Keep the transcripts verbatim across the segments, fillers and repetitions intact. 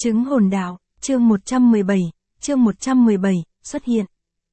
Chứng hồn đạo, chương một trăm mười bảy, chương một trăm mười bảy, xuất hiện.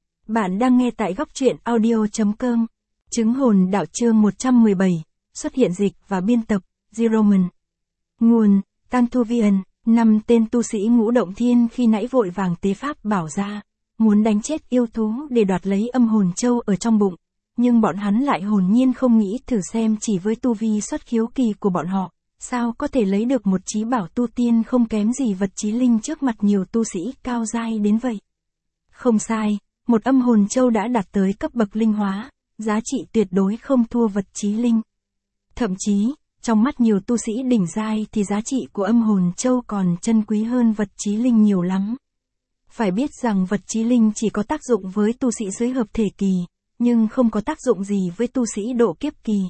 Bạn đang nghe tại góc truyện audio chấm com. Chứng hồn đạo chương một trăm mười bảy, xuất hiện dịch và biên tập, Zeroman. Nguồn, Tantuvian, năm tên tu sĩ ngũ động thiên khi nãy vội vàng tế pháp bảo ra, muốn đánh chết yêu thú để đoạt lấy âm hồn châu ở trong bụng. Nhưng bọn hắn lại hồn nhiên không nghĩ thử xem chỉ với tu vi xuất khiếu kỳ của bọn họ, sao có thể lấy được một chí bảo tu tiên không kém gì vật chí linh trước mặt nhiều tu sĩ cao giai đến vậy. Không sai, một âm hồn châu đã đạt tới cấp bậc linh hóa, giá trị tuyệt đối không thua vật chí linh. Thậm chí, trong mắt nhiều tu sĩ đỉnh giai thì giá trị của âm hồn châu còn chân quý hơn vật chí linh nhiều lắm. Phải biết rằng vật chí linh chỉ có tác dụng với tu sĩ dưới hợp thể kỳ, nhưng không có tác dụng gì với tu sĩ độ kiếp kỳ.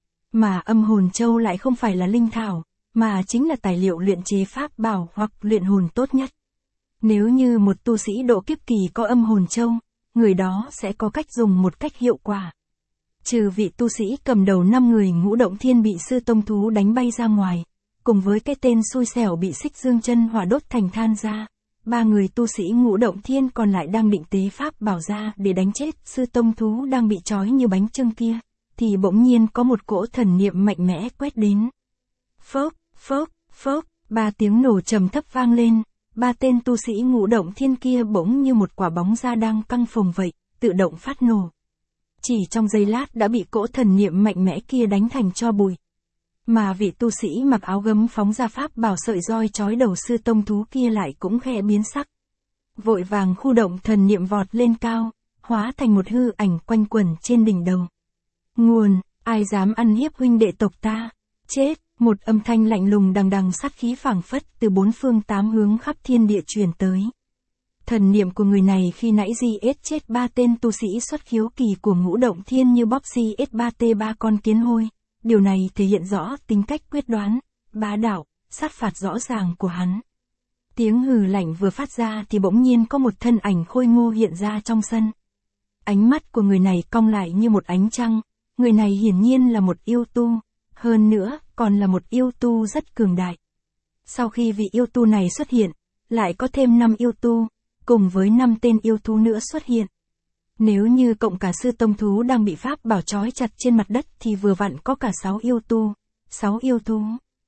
Mà âm hồn châu lại không phải là linh thảo, mà chính là tài liệu luyện chế pháp bảo hoặc luyện hồn tốt nhất. Nếu như một tu sĩ độ kiếp kỳ có âm hồn châu, người đó sẽ có cách dùng một cách hiệu quả. Trừ vị tu sĩ cầm đầu năm người ngũ động thiên bị sư tông thú đánh bay ra ngoài, cùng với cái tên xui xẻo bị xích dương chân hỏa đốt thành than ra, ba người tu sĩ ngũ động thiên còn lại đang định tế pháp bảo ra để đánh chết sư tông thú đang bị trói như bánh chưng kia, thì bỗng nhiên có một cỗ thần niệm mạnh mẽ quét đến. Phốc, phốc, phốc, ba tiếng nổ trầm thấp vang lên, ba tên tu sĩ ngũ động thiên kia bỗng như một quả bóng da đang căng phồng vậy, tự động phát nổ. Chỉ trong giây lát đã bị cỗ thần niệm mạnh mẽ kia đánh thành tro bụi. Mà vị tu sĩ mặc áo gấm phóng ra pháp bảo sợi roi trói đầu sư tông thú kia lại cũng khẽ biến sắc. Vội vàng khu động thần niệm vọt lên cao, hóa thành một hư ảnh quanh quẩn trên đỉnh đầu. Nguồn, ai dám ăn hiếp huynh đệ tộc ta? Chết, một âm thanh lạnh lùng đằng đằng sát khí phảng phất từ bốn phương tám hướng khắp thiên địa truyền tới. Thần niệm của người này khi nãy di ết chết ba tên tu sĩ xuất khiếu kỳ của ngũ động thiên như bóp si ết ba t ba con kiến hôi. Điều này thể hiện rõ tính cách quyết đoán, bá đạo, sát phạt rõ ràng của hắn. Tiếng hừ lạnh vừa phát ra thì bỗng nhiên có một thân ảnh khôi ngô hiện ra trong sân. Ánh mắt của người này cong lại như một ánh trăng, người này hiển nhiên là một yêu tu, hơn nữa còn là một yêu tu rất cường đại. Sau khi vị yêu tu này xuất hiện, lại có thêm năm yêu tu, cùng với năm tên yêu thú nữa xuất hiện. Nếu như cộng cả sư tông thú đang bị pháp bảo trói chặt trên mặt đất thì vừa vặn có cả sáu yêu tu, sáu yêu thú.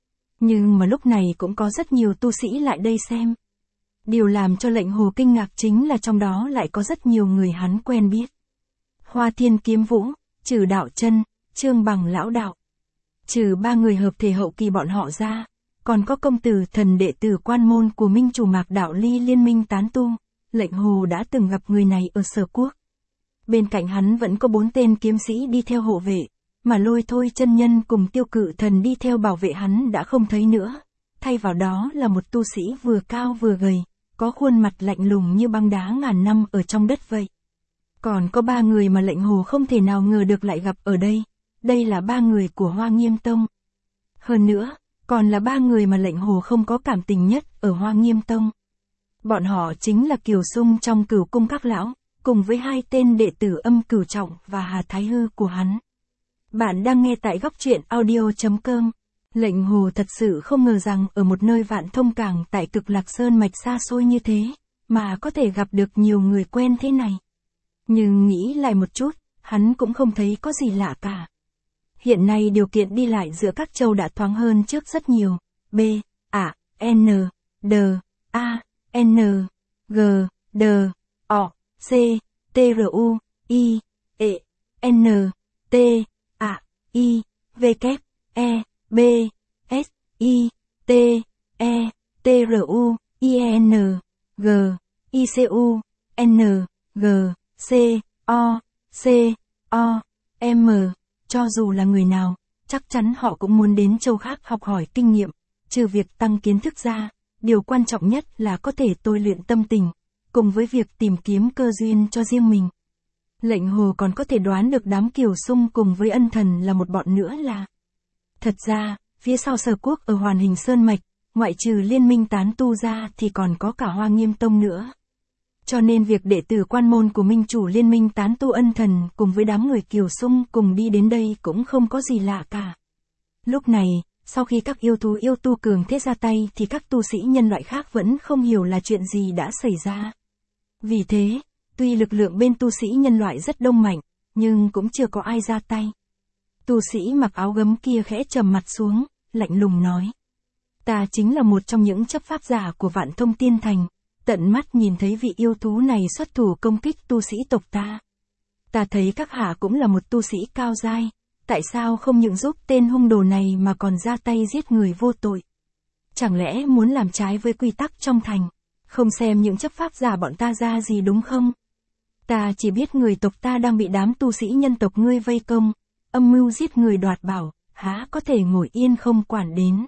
Nhưng mà lúc này cũng có rất nhiều tu sĩ lại đây xem. Điều làm cho lệnh hồ kinh ngạc chính là trong đó lại có rất nhiều người hắn quen biết. Hoa Thiên Kiếm Vũ, Trừ Đạo Chân, Trương Bằng Lão Đạo. Trừ ba người hợp thể hậu kỳ bọn họ ra, còn có công tử thần đệ tử quan môn của Minh Chủ Mạc Đạo Ly liên minh tán tu. Lệnh hồ đã từng gặp người này ở Sở Quốc. Bên cạnh hắn vẫn có bốn tên kiếm sĩ đi theo hộ vệ, mà Lôi Thôi chân nhân cùng Tiêu Cự Thần đi theo bảo vệ hắn đã không thấy nữa. Thay vào đó là một tu sĩ vừa cao vừa gầy, có khuôn mặt lạnh lùng như băng đá ngàn năm ở trong đất vậy. Còn có ba người mà lệnh hồ không thể nào ngờ được lại gặp ở đây. Đây là ba người của Hoa Nghiêm Tông. Hơn nữa, còn là ba người mà lệnh hồ không có cảm tình nhất ở Hoa Nghiêm Tông. Bọn họ chính là Kiều Sung trong Cửu Cung các lão, cùng với hai tên đệ tử Âm Cửu Trọng và Hà Thái Hư của hắn. Bạn đang nghe tại góc truyện audio chấm com. Lệnh hồ thật sự không ngờ rằng ở một nơi vạn thông cảng tại Cực Lạc Sơn mạch xa xôi như thế, mà có thể gặp được nhiều người quen thế này. Nhưng nghĩ lại một chút, hắn cũng không thấy có gì lạ cả. Hiện nay điều kiện đi lại giữa các châu đã thoáng hơn trước rất nhiều. B, A, N, D, A, N, G, D, O, C, T R U, I, E, N, T, A, I, W, E, B, S, I, T, E, T R U, I N, G, I C U, N, G, C, O, C, O, M. Cho dù là người nào, chắc chắn họ cũng muốn đến châu khác học hỏi kinh nghiệm, trừ việc tăng kiến thức ra. Điều quan trọng nhất là có thể tôi luyện tâm tình, cùng với việc tìm kiếm cơ duyên cho riêng mình. Lệnh hồ còn có thể đoán được đám Kiều Sung cùng với Ân Thần là một bọn nữa là. Thật ra, phía sau Sở Quốc ở Hoàn Hình Sơn Mạch, ngoại trừ liên minh tán tu ra thì còn có cả Hoa Nghiêm Tông nữa. Cho nên việc đệ tử quan môn của Minh Chủ liên minh tán tu Ân Thần cùng với đám người Kiều Sung cùng đi đến đây cũng không có gì lạ cả. Lúc này, sau khi các yêu thú yêu tu cường thế ra tay thì các tu sĩ nhân loại khác vẫn không hiểu là chuyện gì đã xảy ra. Vì thế, tuy lực lượng bên tu sĩ nhân loại rất đông mạnh, nhưng cũng chưa có ai ra tay. Tu sĩ mặc áo gấm kia khẽ trầm mặt xuống, lạnh lùng nói. Ta chính là một trong những chấp pháp giả của Vạn Thông Tiên Thành, tận mắt nhìn thấy vị yêu thú này xuất thủ công kích tu sĩ tộc ta. Ta thấy các hạ cũng là một tu sĩ cao giai, tại sao không những giúp tên hung đồ này mà còn ra tay giết người vô tội? Chẳng lẽ muốn làm trái với quy tắc trong thành, không xem những chấp pháp giả bọn ta ra gì đúng không? Ta chỉ biết người tộc ta đang bị đám tu sĩ nhân tộc ngươi vây công, âm mưu giết người đoạt bảo, há có thể ngồi yên không quản đến.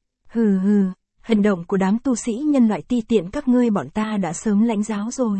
Hừ hừ, hành động của đám tu sĩ nhân loại ti tiện các ngươi bọn ta đã sớm lãnh giáo rồi.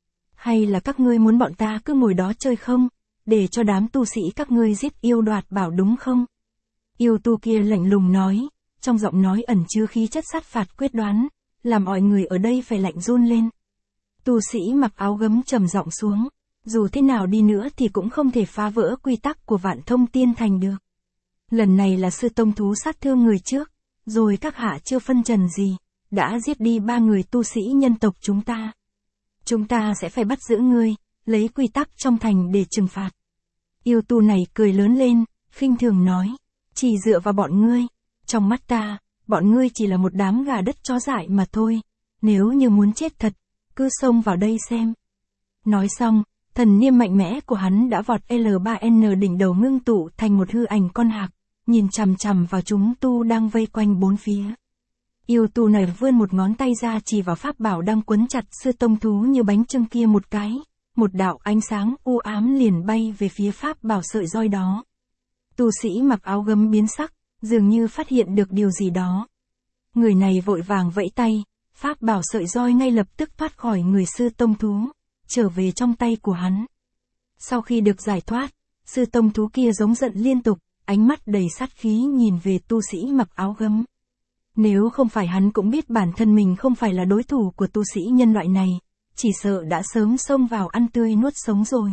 Hay là các ngươi muốn bọn ta cứ ngồi đó chơi không, để cho đám tu sĩ các ngươi giết yêu đoạt bảo đúng không? Yêu tu kia lạnh lùng nói, trong giọng nói ẩn chứa khí chất sát phạt quyết đoán, làm mọi người ở đây phải lạnh run lên. Tu sĩ mặc áo gấm trầm giọng xuống, dù thế nào đi nữa thì cũng không thể phá vỡ quy tắc của Vạn Thông Tiên Thành được. Lần này là sư tông thú sát thương người trước, rồi các hạ chưa phân trần gì, đã giết đi ba người tu sĩ nhân tộc chúng ta. Chúng ta sẽ phải bắt giữ ngươi, lấy quy tắc trong thành để trừng phạt. Yêu tu này cười lớn lên, khinh thường nói, chỉ dựa vào bọn ngươi, trong mắt ta, bọn ngươi chỉ là một đám gà đất chó dại mà thôi, nếu như muốn chết thật, cứ xông vào đây xem. Nói xong, thần niêm mạnh mẽ của hắn đã vọt L ba N đỉnh đầu ngưng tụ thành một hư ảnh con hạc, nhìn chằm chằm vào chúng tu đang vây quanh bốn phía. Yêu tu này vươn một ngón tay ra chỉ vào pháp bảo đang quấn chặt sư tông thú như bánh chưng kia một cái, một đạo ánh sáng u ám liền bay về phía pháp bảo sợi roi đó. Tu sĩ mặc áo gấm biến sắc, dường như phát hiện được điều gì đó. Người này vội vàng vẫy tay, pháp bảo sợi roi ngay lập tức thoát khỏi người sư tông thú, trở về trong tay của hắn. Sau khi được giải thoát, sư tông thú kia giống giận liên tục, ánh mắt đầy sát khí nhìn về tu sĩ mặc áo gấm. Nếu không phải hắn cũng biết bản thân mình không phải là đối thủ của tu sĩ nhân loại này, chỉ sợ đã sớm xông vào ăn tươi nuốt sống rồi.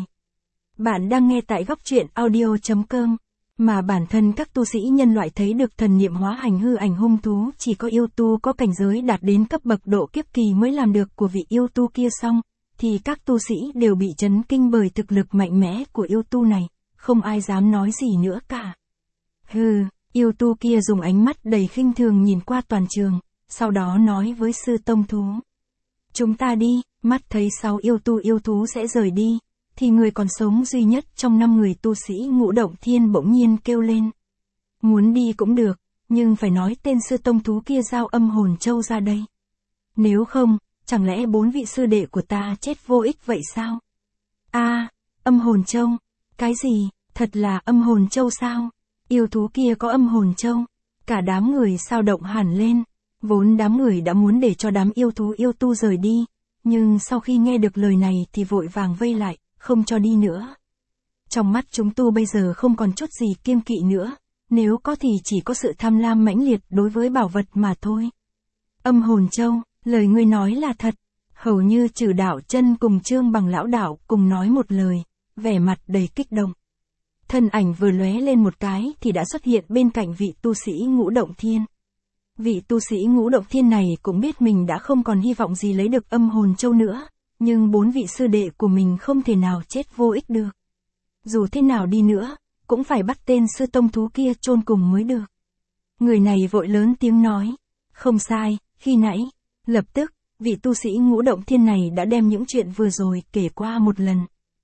Bạn đang nghe tại góc truyện audio chấm com, mà bản thân các tu sĩ nhân loại thấy được thần niệm hóa hành hư ảnh hung thú chỉ có yêu tu có cảnh giới đạt đến cấp bậc độ kiếp kỳ mới làm được của vị yêu tu kia xong, thì các tu sĩ đều bị chấn kinh bởi thực lực mạnh mẽ của yêu tu này, không ai dám nói gì nữa cả. Hừ, yêu tu kia dùng ánh mắt đầy khinh thường nhìn qua toàn trường, sau đó nói với sư tông thú. Chúng ta đi, mắt thấy sáu yêu tu yêu thú sẽ rời đi, thì người còn sống duy nhất trong năm người tu sĩ Ngũ Động Thiên bỗng nhiên kêu lên. Muốn đi cũng được, nhưng phải nói tên sư tông thú kia giao âm hồn châu ra đây. Nếu không, chẳng lẽ bốn vị sư đệ của ta chết vô ích vậy sao? A, à, âm hồn châu, cái gì, thật là âm hồn châu sao? Yêu thú kia có âm hồn châu, cả đám người sao động hẳn lên, vốn đám người đã muốn để cho đám yêu thú yêu tu rời đi, nhưng sau khi nghe được lời này thì vội vàng vây lại, không cho đi nữa. Trong mắt chúng tu bây giờ không còn chút gì kiêng kỵ nữa, nếu có thì chỉ có sự tham lam mãnh liệt đối với bảo vật mà thôi. Âm hồn châu, lời ngươi nói là thật, hầu như Trừ Đạo Chân cùng Trương Bằng lão đạo cùng nói một lời, vẻ mặt đầy kích động. Thân ảnh vừa lóe lên một cái thì đã xuất hiện bên cạnh vị tu sĩ Ngũ Động Thiên. Vị tu sĩ Ngũ Động Thiên này cũng biết mình đã không còn hy vọng gì lấy được âm hồn châu nữa, nhưng bốn vị sư đệ của mình không thể nào chết vô ích được. Dù thế nào đi nữa, cũng phải bắt tên sư tông thú kia chôn cùng mới được. Người này vội lớn tiếng nói, không sai, khi nãy, lập tức, vị tu sĩ Ngũ Động Thiên này đã đem những chuyện vừa rồi kể qua một lần.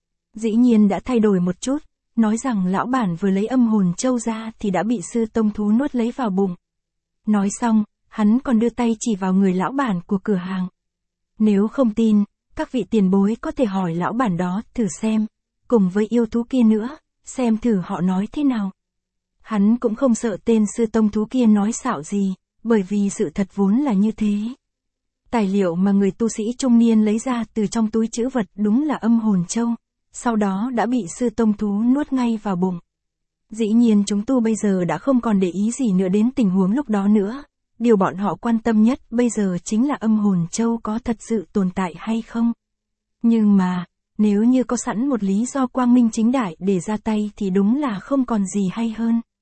Dĩ nhiên đã thay đổi một chút, nói rằng lão bản vừa lấy âm hồn châu ra thì đã bị sư tông thú nuốt lấy vào bụng. Nói xong, hắn còn đưa tay chỉ vào người lão bản của cửa hàng. Nếu không tin, các vị tiền bối có thể hỏi lão bản đó thử xem, cùng với yêu thú kia nữa, xem thử họ nói thế nào. Hắn cũng không sợ tên sư tông thú kia nói xạo gì, bởi vì sự thật vốn là như thế. Tài liệu mà người tu sĩ trung niên lấy ra từ trong túi trữ vật đúng là âm hồn châu, sau đó đã bị sư tông thú nuốt ngay vào bụng. Dĩ nhiên chúng tu bây giờ đã không còn để ý gì nữa đến tình huống lúc đó nữa, điều bọn họ quan tâm nhất bây giờ chính là âm hồn châu có thật sự tồn tại hay không. Nhưng mà, nếu như có sẵn một lý do quang minh chính đại để ra tay thì đúng là không còn gì hay hơn.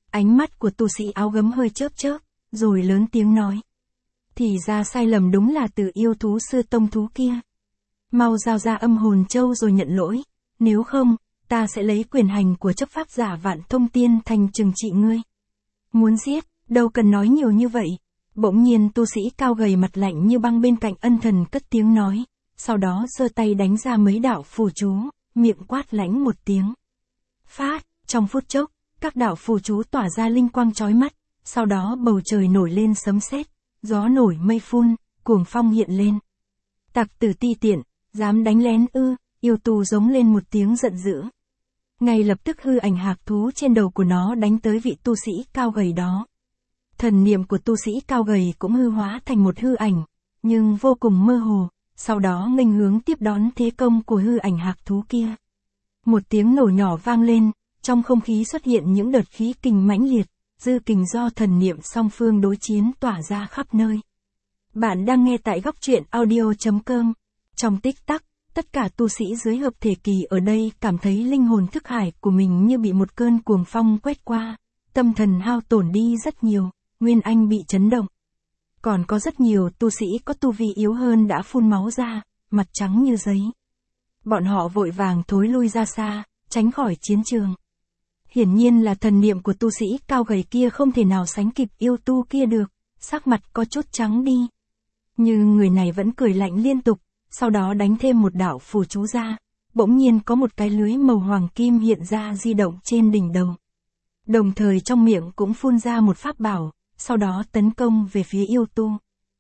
Ánh mắt của tu sĩ áo gấm hơi chớp chớp, rồi lớn tiếng nói. Thì ra sai lầm đúng là từ yêu thú sư tông thú kia. Mau giao ra âm hồn châu rồi nhận lỗi, nếu không, ta sẽ lấy quyền hành của chấp pháp giả Vạn Thông Tiên Thành trừng trị ngươi. Muốn giết, đâu cần nói nhiều như vậy. Bỗng nhiên tu sĩ cao gầy mặt lạnh như băng bên cạnh ân thần cất tiếng nói, sau đó giơ tay đánh ra mấy đạo phù chú, miệng quát lãnh một tiếng. Phát, trong phút chốc, các đạo phù chú tỏa ra linh quang chói mắt, sau đó bầu trời nổi lên sấm sét, gió nổi mây phun, cuồng phong hiện lên. Tặc tử ti tiện, dám đánh lén ư, yêu tu giống lên một tiếng giận dữ. Ngay lập tức hư ảnh hạc thú trên đầu của nó đánh tới vị tu sĩ cao gầy đó. Thần niệm của tu sĩ cao gầy cũng hư hóa thành một hư ảnh, nhưng vô cùng mơ hồ, sau đó nghênh hướng tiếp đón thế công của hư ảnh hạc thú kia. Một tiếng nổ nhỏ vang lên, trong không khí xuất hiện những đợt khí kình mãnh liệt, dư kình do thần niệm song phương đối chiến tỏa ra khắp nơi. Bạn đang nghe tại góc truyện audio chấm com. Trong tích tắc, tất cả tu sĩ dưới hợp thể kỳ ở đây cảm thấy linh hồn thức hải của mình như bị một cơn cuồng phong quét qua, tâm thần hao tổn đi rất nhiều, nguyên anh bị chấn động. Còn có rất nhiều tu sĩ có tu vi yếu hơn đã phun máu ra, mặt trắng như giấy. Bọn họ vội vàng thối lui ra xa, tránh khỏi chiến trường. Hiển nhiên là thần niệm của tu sĩ cao gầy kia không thể nào sánh kịp yêu tu kia được, sắc mặt có chút trắng đi. Nhưng người này vẫn cười lạnh liên tục, sau đó đánh thêm một đạo phù chú ra, bỗng nhiên có một cái lưới màu hoàng kim hiện ra di động trên đỉnh đầu. Đồng thời trong miệng cũng phun ra một pháp bảo, sau đó tấn công về phía yêu tu.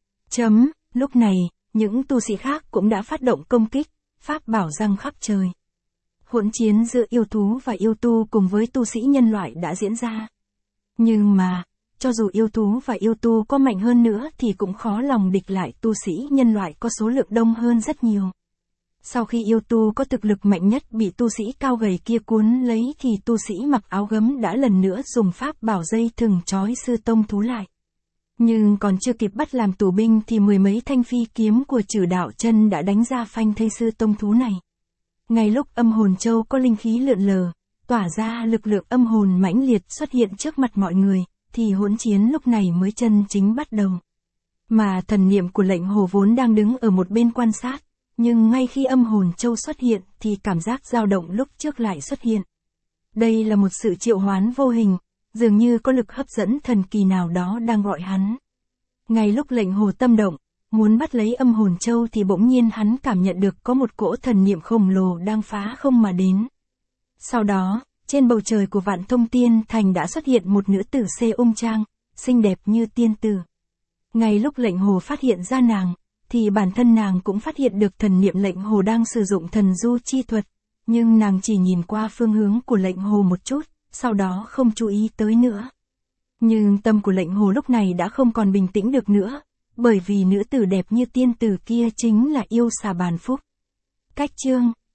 Chấm, lúc này, những tu sĩ khác cũng đã phát động công kích, pháp bảo giăng khắp trời. Hỗn chiến giữa yêu thú và yêu tu cùng với tu sĩ nhân loại đã diễn ra. Nhưng mà, cho dù yêu thú và yêu tu có mạnh hơn nữa thì cũng khó lòng địch lại tu sĩ nhân loại có số lượng đông hơn rất nhiều. Sau khi yêu tu có thực lực mạnh nhất bị tu sĩ cao gầy kia cuốn lấy thì tu sĩ mặc áo gấm đã lần nữa dùng pháp bảo dây thừng trói sư tông thú lại. Nhưng còn chưa kịp bắt làm tù binh thì mười mấy thanh phi kiếm của Trử Đạo Chân đã đánh ra phanh thây sư tông thú này. Ngay lúc âm hồn châu có linh khí lượn lờ, tỏa ra lực lượng âm hồn mãnh liệt xuất hiện trước mặt mọi người, thì hỗn chiến lúc này mới chân chính bắt đầu. Mà thần niệm của Lệnh Hồ vốn đang đứng ở một bên quan sát, nhưng ngay khi âm hồn châu xuất hiện thì cảm giác dao động lúc trước lại xuất hiện. Đây là một sự triệu hoán vô hình, dường như có lực hấp dẫn thần kỳ nào đó đang gọi hắn. Ngay lúc Lệnh Hồ tâm động, muốn bắt lấy âm hồn châu thì bỗng nhiên hắn cảm nhận được có một cỗ thần niệm khổng lồ đang phá không mà đến. Sau đó, trên bầu trời của Vạn Thông Tiên Thành đã xuất hiện một nữ tử xê ung trang, xinh đẹp như tiên tử. Ngay lúc Lệnh Hồ phát hiện ra nàng, thì bản thân nàng cũng phát hiện được thần niệm Lệnh Hồ đang sử dụng thần du chi thuật, nhưng nàng chỉ nhìn qua phương hướng của Lệnh Hồ một chút, sau đó không chú ý tới nữa. Nhưng tâm của Lệnh Hồ lúc này đã không còn bình tĩnh được nữa, bởi vì nữ tử đẹp như tiên tử kia chính là yêu xà bàn phúc. Cách chương